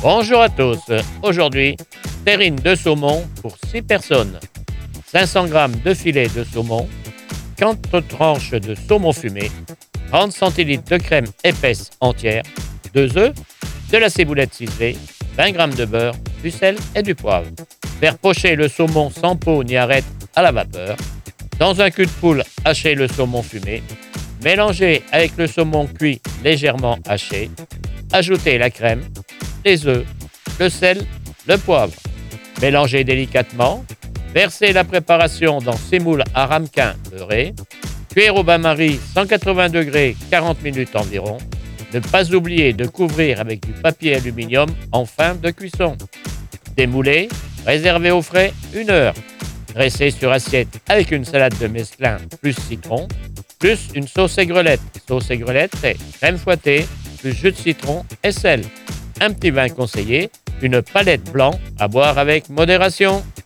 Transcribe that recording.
Bonjour à tous. Aujourd'hui, terrine de saumon pour 6 personnes. 500 g de filet de saumon, 4 tranches de saumon fumé, 30 centilitres de crème épaisse entière, 2 œufs, de la ciboulette ciselée, 20 g de beurre, du sel et du poivre. Faire pocher le saumon sans peau ni arête à la vapeur. Dans un cul de poule, hacher le saumon fumé. Mélanger avec le saumon cuit légèrement haché. Ajouter la crème, les œufs, le sel, le poivre. Mélanger délicatement. Verser la préparation dans ces moules à ramequin beurré. Cuire au bain-marie 180 degrés 40 minutes environ. Ne pas oublier de couvrir avec du papier aluminium en fin de cuisson. Démouler, réserver au frais 1 heure. Dresser sur assiette avec une salade de mesclun plus citron, plus une sauce aigrelette. Sauce aigrelette, c'est crème fouettée, plus jus de citron et sel. Un petit vin conseillé, une palette blanc à boire avec modération.